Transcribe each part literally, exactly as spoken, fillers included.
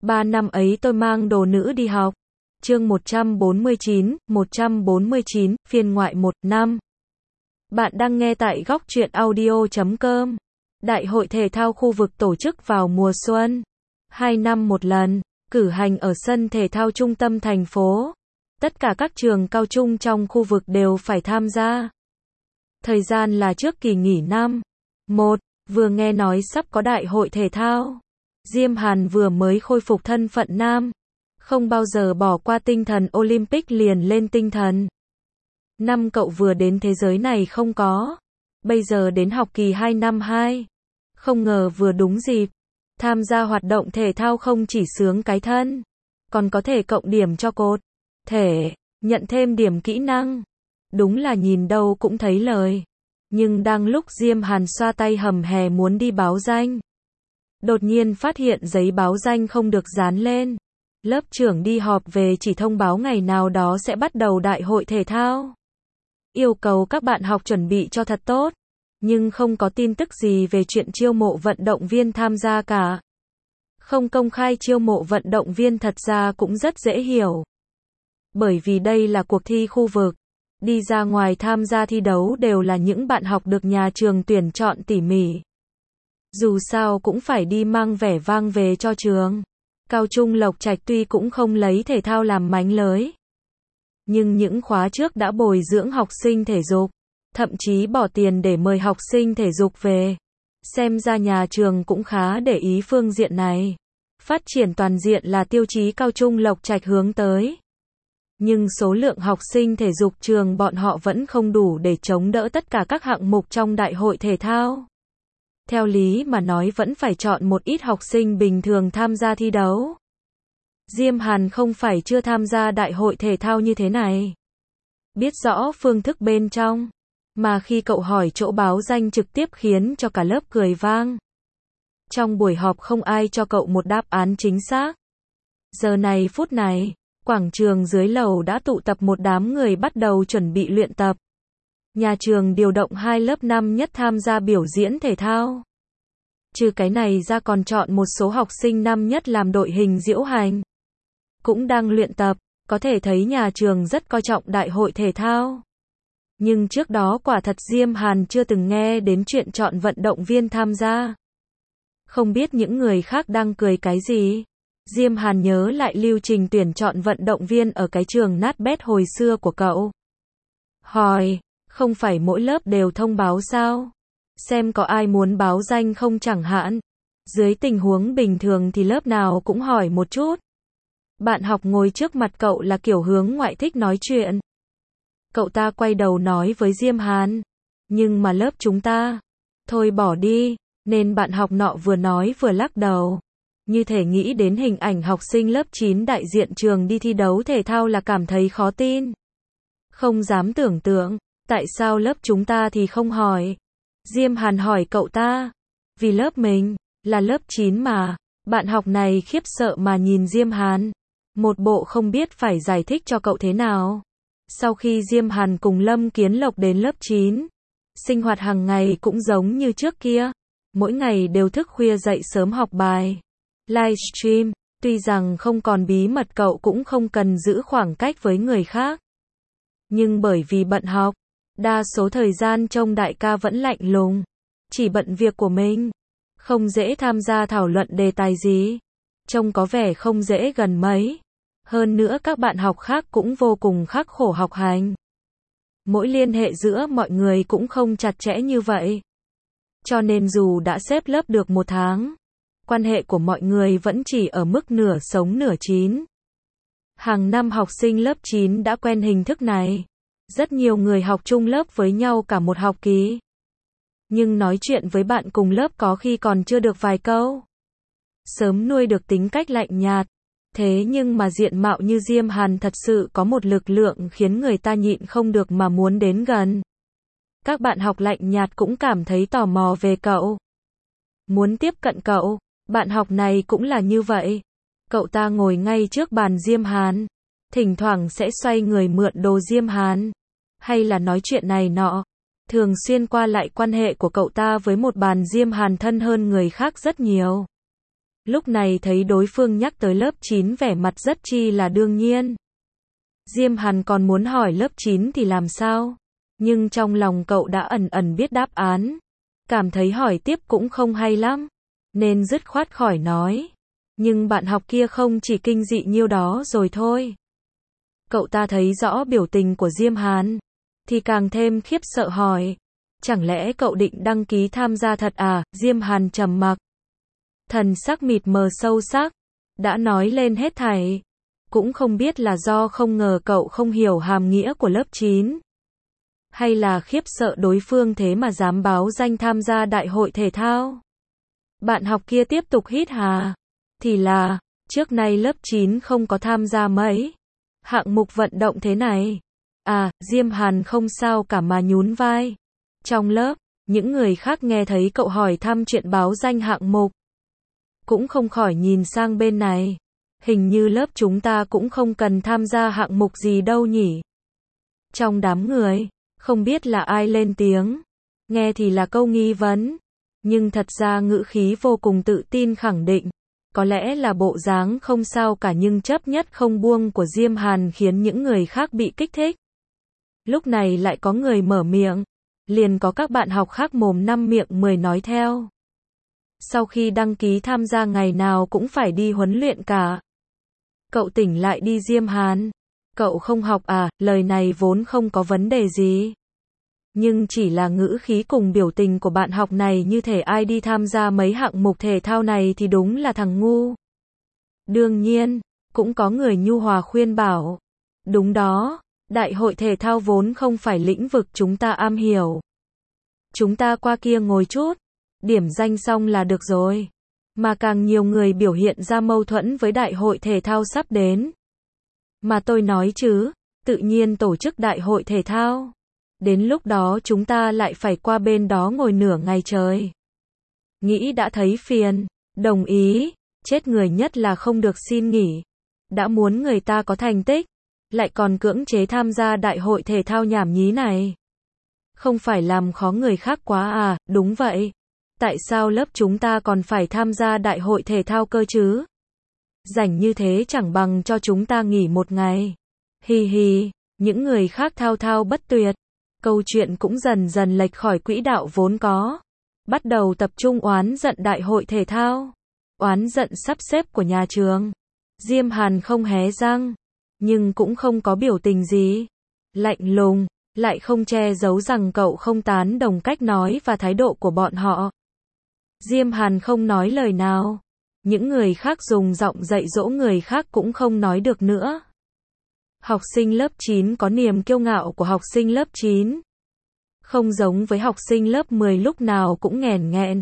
Ba năm ấy tôi mang đồ nữ đi học. Chương một trăm bốn mươi chín, một trăm bốn mươi chín, phiên ngoại một, năm. Bạn đang nghe tại góc truyện audio chấm com. Đại hội thể thao khu vực tổ chức vào mùa xuân. Hai năm một lần, cử hành ở sân thể thao trung tâm thành phố. Tất cả các trường cao trung trong khu vực đều phải tham gia. Thời gian là trước kỳ nghỉ năm. Một, vừa nghe nói sắp có đại hội thể thao. Diêm Hàn vừa mới khôi phục thân phận nam. Không bao giờ bỏ qua tinh thần Olympic liền lên tinh thần. Năm cậu vừa đến thế giới này không có. Bây giờ đến học kỳ hai năm hai. Không ngờ vừa đúng dịp. Tham gia hoạt động thể thao không chỉ sướng cái thân. Còn có thể cộng điểm cho cột thể, nhận thêm điểm kỹ năng. Đúng là nhìn đâu cũng thấy lời. Nhưng đang lúc Diêm Hàn xoa tay hầm hè muốn đi báo danh. Đột nhiên phát hiện giấy báo danh không được dán lên. Lớp trưởng đi họp về chỉ thông báo ngày nào đó sẽ bắt đầu đại hội thể thao. Yêu cầu các bạn học chuẩn bị cho thật tốt. Nhưng không có tin tức gì về chuyện chiêu mộ vận động viên tham gia cả. Không công khai chiêu mộ vận động viên thật ra cũng rất dễ hiểu. Bởi vì đây là cuộc thi khu vực. Đi ra ngoài tham gia thi đấu đều là những bạn học được nhà trường tuyển chọn tỉ mỉ. Dù sao cũng phải đi mang vẻ vang về cho trường. Cao trung Lộc Trạch tuy cũng không lấy thể thao làm mánh lới. Nhưng những khóa trước đã bồi dưỡng học sinh thể dục. Thậm chí bỏ tiền để mời học sinh thể dục về. Xem ra nhà trường cũng khá để ý phương diện này. Phát triển toàn diện là tiêu chí cao trung Lộc Trạch hướng tới. Nhưng số lượng học sinh thể dục trường bọn họ vẫn không đủ để chống đỡ tất cả các hạng mục trong đại hội thể thao. Theo lý mà nói vẫn phải chọn một ít học sinh bình thường tham gia thi đấu. Diêm Hàn không phải chưa tham gia đại hội thể thao như thế này. Biết rõ phương thức bên trong. Mà khi cậu hỏi chỗ báo danh trực tiếp khiến cho cả lớp cười vang. Trong buổi họp không ai cho cậu một đáp án chính xác. Giờ này phút này, quảng trường dưới lầu đã tụ tập một đám người bắt đầu chuẩn bị luyện tập. Nhà trường điều động hai lớp năm nhất tham gia biểu diễn thể thao. Trừ cái này ra còn chọn một số học sinh năm nhất làm đội hình diễu hành. Cũng đang luyện tập, có thể thấy nhà trường rất coi trọng đại hội thể thao. Nhưng trước đó quả thật Diêm Hàn chưa từng nghe đến chuyện chọn vận động viên tham gia. Không biết những người khác đang cười cái gì. Diêm Hàn nhớ lại lưu trình tuyển chọn vận động viên ở cái trường nát bét hồi xưa của cậu. Hỏi, không phải mỗi lớp đều thông báo sao? Xem có ai muốn báo danh không chẳng hạn. Dưới tình huống bình thường thì lớp nào cũng hỏi một chút. Bạn học ngồi trước mặt cậu là kiểu hướng ngoại thích nói chuyện. Cậu ta quay đầu nói với Diêm Hàn. Nhưng mà lớp chúng ta. Thôi bỏ đi. Nên bạn học nọ vừa nói vừa lắc đầu. Như thể nghĩ đến hình ảnh học sinh lớp chín đại diện trường đi thi đấu thể thao là cảm thấy khó tin. Không dám tưởng tượng. Tại sao lớp chúng ta thì không hỏi? Diêm Hàn hỏi cậu ta. Vì lớp mình là lớp chín mà. Bạn học này khiếp sợ mà nhìn Diêm Hàn. Một bộ không biết phải giải thích cho cậu thế nào. Sau khi Diêm Hàn cùng Lâm Kiến Lộc đến lớp chín, sinh hoạt hàng ngày cũng giống như trước kia. Mỗi ngày đều thức khuya dậy sớm học bài. Livestream, tuy rằng không còn bí mật cậu cũng không cần giữ khoảng cách với người khác. Nhưng bởi vì bận học, đa số thời gian trông đại ca vẫn lạnh lùng. Chỉ bận việc của mình. Không dễ tham gia thảo luận đề tài gì. Trông có vẻ không dễ gần mấy. Hơn nữa các bạn học khác cũng vô cùng khắc khổ học hành. Mỗi liên hệ giữa mọi người cũng không chặt chẽ như vậy. Cho nên dù đã xếp lớp được một tháng, quan hệ của mọi người vẫn chỉ ở mức nửa sống nửa chín. Hàng năm học sinh lớp chín đã quen hình thức này. Rất nhiều người học chung lớp với nhau cả một học kỳ. Nhưng nói chuyện với bạn cùng lớp có khi còn chưa được vài câu. Sớm nuôi được tính cách lạnh nhạt. Thế nhưng mà diện mạo như Diêm Hàn thật sự có một lực lượng khiến người ta nhịn không được mà muốn đến gần. Các bạn học lạnh nhạt cũng cảm thấy tò mò về cậu. Muốn tiếp cận cậu, bạn học này cũng là như vậy. Cậu ta ngồi ngay trước bàn Diêm Hàn. Thỉnh thoảng sẽ xoay người mượn đồ Diêm Hàn. Hay là nói chuyện này nọ. Thường xuyên qua lại quan hệ của cậu ta với một bàn Diêm Hàn thân hơn người khác rất nhiều. Lúc này thấy đối phương nhắc tới lớp chín vẻ mặt rất chi là đương nhiên. Diêm Hàn còn muốn hỏi lớp chín thì làm sao? Nhưng trong lòng cậu đã ẩn ẩn biết đáp án. Cảm thấy hỏi tiếp cũng không hay lắm. Nên dứt khoát khỏi nói. Nhưng bạn học kia không chỉ kinh dị nhiêu đó rồi thôi. Cậu ta thấy rõ biểu tình của Diêm Hàn. Thì càng thêm khiếp sợ hỏi. Chẳng lẽ cậu định đăng ký tham gia thật à? Diêm Hàn trầm mặc. Thần sắc mịt mờ sâu sắc. Đã nói lên hết thảy. Cũng không biết là do không ngờ cậu không hiểu hàm nghĩa của lớp chín. Hay là khiếp sợ đối phương thế mà dám báo danh tham gia đại hội thể thao. Bạn học kia tiếp tục hít hà. Thì là, trước nay lớp chín không có tham gia mấy hạng mục vận động thế này. À, Diêm Hàn không sao cả mà nhún vai. Trong lớp, những người khác nghe thấy cậu hỏi thăm chuyện báo danh hạng mục. Cũng không khỏi nhìn sang bên này. Hình như lớp chúng ta cũng không cần tham gia hạng mục gì đâu nhỉ. Trong đám người, không biết là ai lên tiếng. Nghe thì là câu nghi vấn. Nhưng thật ra ngữ khí vô cùng tự tin khẳng định. Có lẽ là bộ dáng không sao cả nhưng chấp nhất không buông của Diêm Hàn khiến những người khác bị kích thích. Lúc này lại có người mở miệng. Liền có các bạn học khác mồm năm miệng mười nói theo. Sau khi đăng ký tham gia ngày nào cũng phải đi huấn luyện cả. Cậu tỉnh lại đi Diêm Hàn. Cậu không học à? Lời này vốn không có vấn đề gì. Nhưng chỉ là ngữ khí cùng biểu tình của bạn học này như thể ai đi tham gia mấy hạng mục thể thao này thì đúng là thằng ngu. Đương nhiên, cũng có người nhu hòa khuyên bảo. Đúng đó, đại hội thể thao vốn không phải lĩnh vực chúng ta am hiểu. Chúng ta qua kia ngồi chút, điểm danh xong là được rồi. Mà càng nhiều người biểu hiện ra mâu thuẫn với đại hội thể thao sắp đến. Mà tôi nói chứ, tự nhiên tổ chức đại hội thể thao. Đến lúc đó chúng ta lại phải qua bên đó ngồi nửa ngày trời. Nghĩ đã thấy phiền, đồng ý, chết người nhất là không được xin nghỉ. Đã muốn người ta có thành tích, lại còn cưỡng chế tham gia đại hội thể thao nhảm nhí này. Không phải làm khó người khác quá à? Đúng vậy. Tại sao lớp chúng ta còn phải tham gia đại hội thể thao cơ chứ? Rảnh như thế chẳng bằng cho chúng ta nghỉ một ngày. Hi hi, những người khác thao thao bất tuyệt. Câu chuyện cũng dần dần lệch khỏi quỹ đạo vốn có. Bắt đầu tập trung oán giận đại hội thể thao. Oán giận sắp xếp của nhà trường. Diêm Hàn không hé răng. Nhưng cũng không có biểu tình gì. Lạnh lùng, lại không che giấu rằng cậu không tán đồng cách nói và thái độ của bọn họ. Diêm Hàn không nói lời nào. Những người khác dùng giọng dạy dỗ người khác cũng không nói được nữa. Học sinh lớp chín có niềm kiêu ngạo của học sinh lớp chín. Không giống với học sinh lớp mười lúc nào cũng nghèn nghẹn.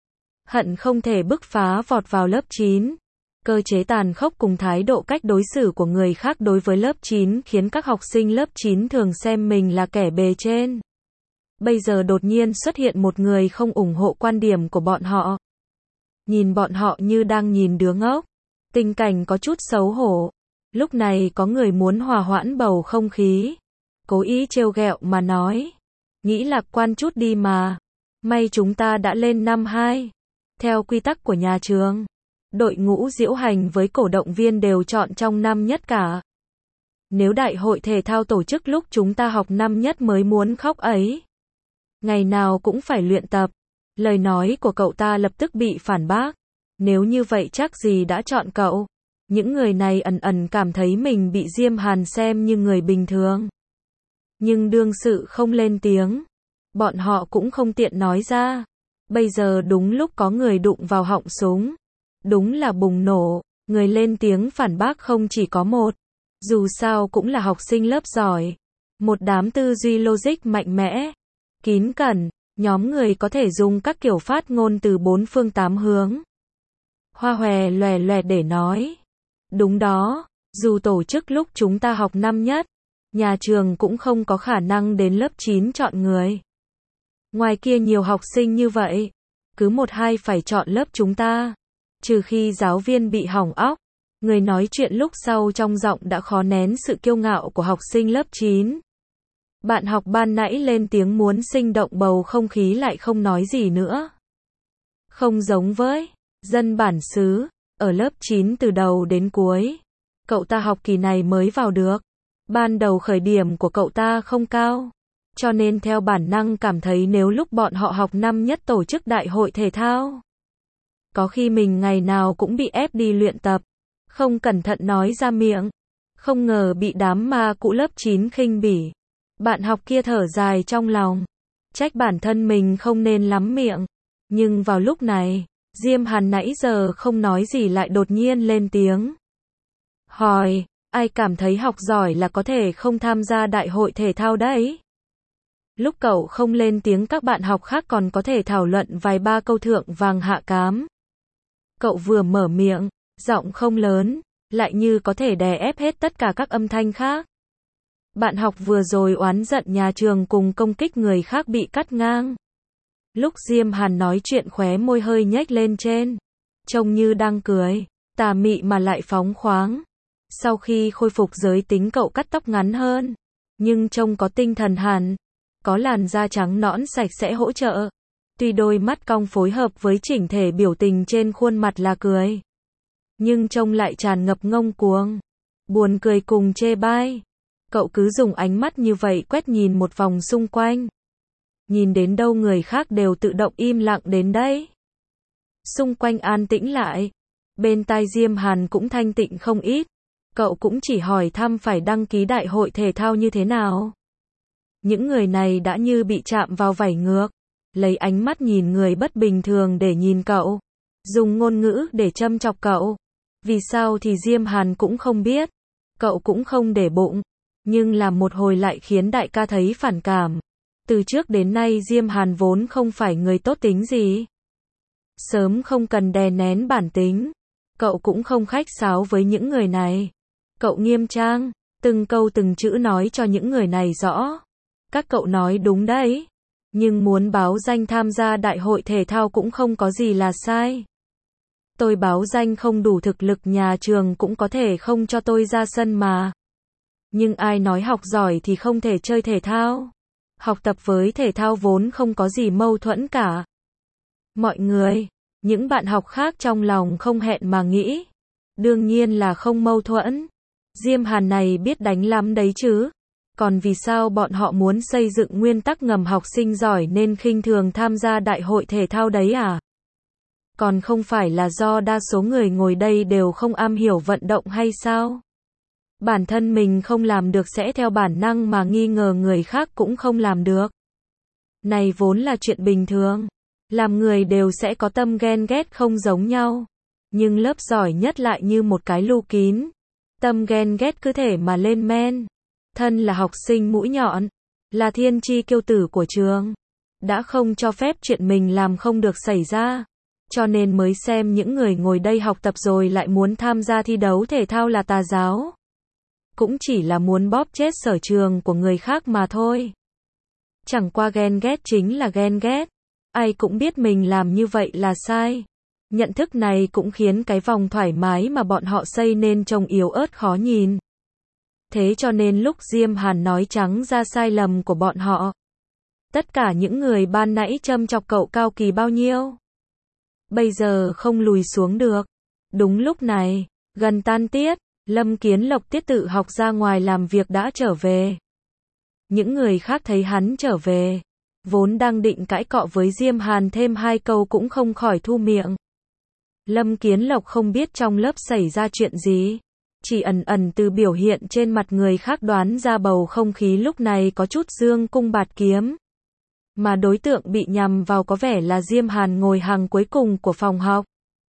Hận không thể bứt phá vọt vào lớp chín. Cơ chế tàn khốc cùng thái độ cách đối xử của người khác đối với lớp chín khiến các học sinh lớp chín thường xem mình là kẻ bề trên. Bây giờ đột nhiên xuất hiện một người không ủng hộ quan điểm của bọn họ. Nhìn bọn họ như đang nhìn đứa ngốc. Tình cảnh có chút xấu hổ. Lúc này có người muốn hòa hoãn bầu không khí. Cố ý trêu ghẹo mà nói. Nghĩ lạc quan chút đi mà. May chúng ta đã lên năm hai. Theo quy tắc của nhà trường, đội ngũ diễu hành với cổ động viên đều chọn trong năm nhất cả. Nếu đại hội thể thao tổ chức lúc chúng ta học năm nhất mới muốn khóc ấy. Ngày nào cũng phải luyện tập. Lời nói của cậu ta lập tức bị phản bác. Nếu như vậy chắc gì đã chọn cậu. Những người này ẩn ẩn cảm thấy mình bị Diêm Hàn xem như người bình thường. Nhưng đương sự không lên tiếng. Bọn họ cũng không tiện nói ra. Bây giờ đúng lúc có người đụng vào họng súng. Đúng là bùng nổ. Người lên tiếng phản bác không chỉ có một. Dù sao cũng là học sinh lớp giỏi. Một đám tư duy logic mạnh mẽ. Kín cẩn. Nhóm người có thể dùng các kiểu phát ngôn từ bốn phương tám hướng. Hoa hòe loè loẹt để nói. Đúng đó, dù tổ chức lúc chúng ta học năm nhất, nhà trường cũng không có khả năng đến lớp chín chọn người. Ngoài kia nhiều học sinh như vậy, cứ một hai phải chọn lớp chúng ta. Trừ khi giáo viên bị hỏng óc, người nói chuyện lúc sau trong giọng đã khó nén sự kiêu ngạo của học sinh lớp chín. Bạn học ban nãy lên tiếng muốn sinh động bầu không khí lại không nói gì nữa. Không giống với dân bản xứ, ở lớp chín từ đầu đến cuối. Cậu ta học kỳ này mới vào được. Ban đầu khởi điểm của cậu ta không cao. Cho nên theo bản năng cảm thấy nếu lúc bọn họ học năm nhất tổ chức đại hội thể thao. Có khi mình ngày nào cũng bị ép đi luyện tập. Không cẩn thận nói ra miệng. Không ngờ bị đám ma cũ lớp chín khinh bỉ. Bạn học kia thở dài trong lòng. Trách bản thân mình không nên lắm miệng. Nhưng vào lúc này, Diêm Hàn nãy giờ không nói gì lại đột nhiên lên tiếng. Hỏi, ai cảm thấy học giỏi là có thể không tham gia đại hội thể thao đấy? Lúc cậu không lên tiếng các bạn học khác còn có thể thảo luận vài ba câu thượng vàng hạ cám. Cậu vừa mở miệng, giọng không lớn, lại như có thể đè ép hết tất cả các âm thanh khác. Bạn học vừa rồi oán giận nhà trường cùng công kích người khác bị cắt ngang. Lúc Diêm Hàn nói chuyện khóe môi hơi nhếch lên trên. Trông như đang cười, tà mị mà lại phóng khoáng. Sau khi khôi phục giới tính cậu cắt tóc ngắn hơn. Nhưng trông có tinh thần hẳn. Có làn da trắng nõn sạch sẽ hỗ trợ. Tuy đôi mắt cong phối hợp với chỉnh thể biểu tình trên khuôn mặt là cười. Nhưng trông lại tràn ngập ngông cuồng. Buồn cười cùng chê bai. Cậu cứ dùng ánh mắt như vậy quét nhìn một vòng xung quanh. Nhìn đến đâu người khác đều tự động im lặng đến đấy. Xung quanh an tĩnh lại. Bên tai Diêm Hàn cũng thanh tịnh không ít. Cậu cũng chỉ hỏi thăm phải đăng ký đại hội thể thao như thế nào. Những người này đã như bị chạm vào vảy ngược. Lấy ánh mắt nhìn người bất bình thường để nhìn cậu. Dùng ngôn ngữ để châm chọc cậu. Vì sao thì Diêm Hàn cũng không biết. Cậu cũng không để bụng. Nhưng làm một hồi lại khiến đại ca thấy phản cảm. Từ trước đến nay Diêm Hàn vốn không phải người tốt tính gì. Sớm không cần đè nén bản tính. Cậu cũng không khách sáo với những người này. Cậu nghiêm trang, từng câu từng chữ nói cho những người này rõ. Các cậu nói đúng đấy. Nhưng muốn báo danh tham gia đại hội thể thao cũng không có gì là sai. Tôi báo danh không đủ thực lực nhà trường cũng có thể không cho tôi ra sân mà. Nhưng ai nói học giỏi thì không thể chơi thể thao. Học tập với thể thao vốn không có gì mâu thuẫn cả. Mọi người, những bạn học khác trong lòng không hẹn mà nghĩ. Đương nhiên là không mâu thuẫn. Diêm Hàn này biết đánh lắm đấy chứ. Còn vì sao bọn họ muốn xây dựng nguyên tắc ngầm học sinh giỏi nên khinh thường tham gia đại hội thể thao đấy à? Còn không phải là do đa số người ngồi đây đều không am hiểu vận động hay sao? Bản thân mình không làm được sẽ theo bản năng mà nghi ngờ người khác cũng không làm được. Này vốn là chuyện bình thường. Làm người đều sẽ có tâm ghen ghét không giống nhau. Nhưng lớp giỏi nhất lại như một cái lu kín. Tâm ghen ghét cứ thể mà lên men. Thân là học sinh mũi nhọn. Là thiên chi kiêu tử của trường. Đã không cho phép chuyện mình làm không được xảy ra. Cho nên mới xem những người ngồi đây học tập rồi lại muốn tham gia thi đấu thể thao là tà giáo. Cũng chỉ là muốn bóp chết sở trường của người khác mà thôi. Chẳng qua ghen ghét chính là ghen ghét. Ai cũng biết mình làm như vậy là sai. Nhận thức này cũng khiến cái vòng thoải mái mà bọn họ xây nên trông yếu ớt khó nhìn. Thế cho nên lúc Diêm Hàn nói trắng ra sai lầm của bọn họ. Tất cả những người ban nãy châm chọc cậu cao kỳ bao nhiêu. Bây giờ không lùi xuống được. Đúng lúc này, gần tan tiết, Lâm Kiến Lộc tiết tự học ra ngoài làm việc đã trở về. Những người khác thấy hắn trở về. Vốn đang định cãi cọ với Diêm Hàn thêm hai câu cũng không khỏi thu miệng. Lâm Kiến Lộc không biết trong lớp xảy ra chuyện gì. Chỉ ẩn ẩn từ biểu hiện trên mặt người khác đoán ra bầu không khí lúc này có chút dương cung bạt kiếm. Mà đối tượng bị nhằm vào có vẻ là Diêm Hàn ngồi hàng cuối cùng của phòng học.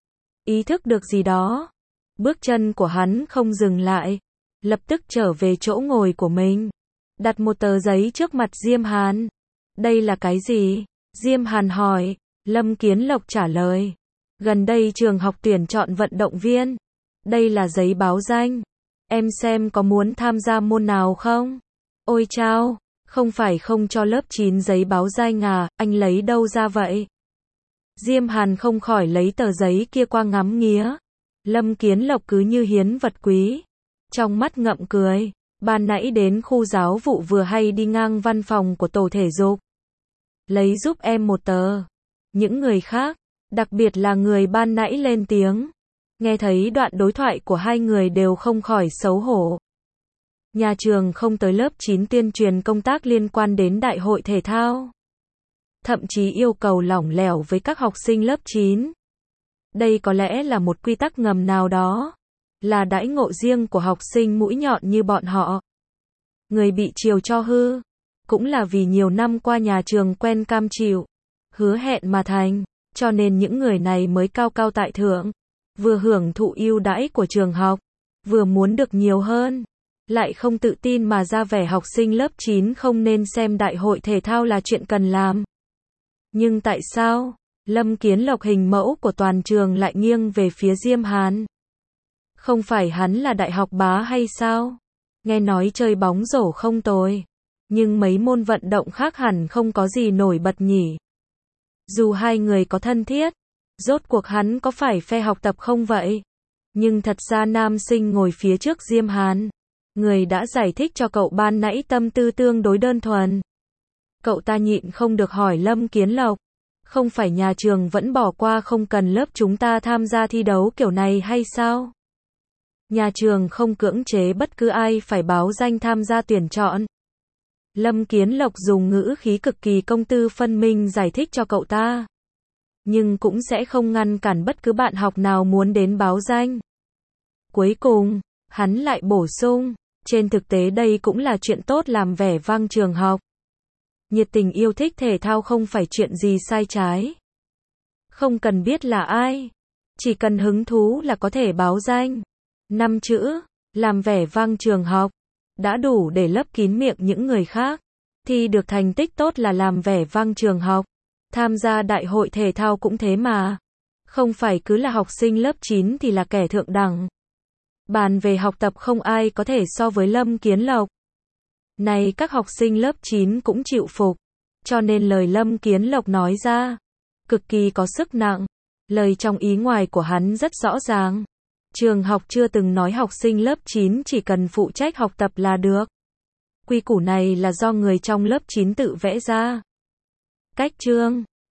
Ý thức được gì đó. Bước chân của hắn không dừng lại. Lập tức trở về chỗ ngồi của mình. Đặt một tờ giấy trước mặt Diêm Hàn. Đây là cái gì? Diêm Hàn hỏi. Lâm Kiến Lộc trả lời. Gần đây trường học tuyển chọn vận động viên. Đây là giấy báo danh. Em xem có muốn tham gia môn nào không? Ôi chao, không phải không cho lớp chín giấy báo danh à, anh lấy đâu ra vậy? Diêm Hàn không khỏi lấy tờ giấy kia qua ngắm nghía. Lâm Kiến Lộc cứ như hiến vật quý. Trong mắt ngậm cười. Ban nãy đến khu giáo vụ vừa hay đi ngang văn phòng của tổ thể dục. Lấy giúp em một tờ. Những người khác, đặc biệt là người ban nãy lên tiếng. Nghe thấy đoạn đối thoại của hai người đều không khỏi xấu hổ. Nhà trường không tới lớp chín tuyên truyền công tác liên quan đến đại hội thể thao. Thậm chí yêu cầu lỏng lẻo với các học sinh lớp chín. Đây có lẽ là một quy tắc ngầm nào đó, là đãi ngộ riêng của học sinh mũi nhọn như bọn họ. Người bị chiều cho hư, cũng là vì nhiều năm qua nhà trường quen cam chịu, hứa hẹn mà thành, cho nên những người này mới cao cao tại thượng, vừa hưởng thụ ưu đãi của trường học, vừa muốn được nhiều hơn, lại không tự tin mà ra vẻ học sinh lớp chín không nên xem đại hội thể thao là chuyện cần làm. Nhưng tại sao, Lâm Kiến Lộc hình mẫu của toàn trường lại nghiêng về phía Diêm Hàn? Không phải hắn là đại học bá hay sao? Nghe nói chơi bóng rổ không tồi, nhưng mấy môn vận động khác hẳn không có gì nổi bật nhỉ. Dù hai người có thân thiết, rốt cuộc hắn có phải phe học tập không vậy? Nhưng thật ra nam sinh ngồi phía trước Diêm Hàn, người đã giải thích cho cậu ban nãy tâm tư tương đối đơn thuần. Cậu ta nhịn không được hỏi Lâm Kiến Lộc, không phải nhà trường vẫn bỏ qua không cần lớp chúng ta tham gia thi đấu kiểu này hay sao? Nhà trường không cưỡng chế bất cứ ai phải báo danh tham gia tuyển chọn. Lâm Kiến Lộc dùng ngữ khí cực kỳ công tư phân minh giải thích cho cậu ta. Nhưng cũng sẽ không ngăn cản bất cứ bạn học nào muốn đến báo danh. Cuối cùng, hắn lại bổ sung, trên thực tế đây cũng là chuyện tốt làm vẻ vang trường học. Nhiệt tình yêu thích thể thao không phải chuyện gì sai trái. Không cần biết là ai, chỉ cần hứng thú là có thể báo danh. Năm chữ, làm vẻ vang trường học, đã đủ để lấp kín miệng những người khác. Thi được thành tích tốt là làm vẻ vang trường học. Tham gia đại hội thể thao cũng thế mà. Không phải cứ là học sinh lớp chín thì là kẻ thượng đẳng. Bàn về học tập không ai có thể so với Lâm Kiến Lộc. Này các học sinh lớp chín cũng chịu phục. Cho nên lời Lâm Kiến Lộc nói ra, cực kỳ có sức nặng. Lời trong ý ngoài của hắn rất rõ ràng. Trường học chưa từng nói học sinh lớp chín chỉ cần phụ trách học tập là được. Quy củ này là do người trong lớp chín tự vẽ ra. Cách chương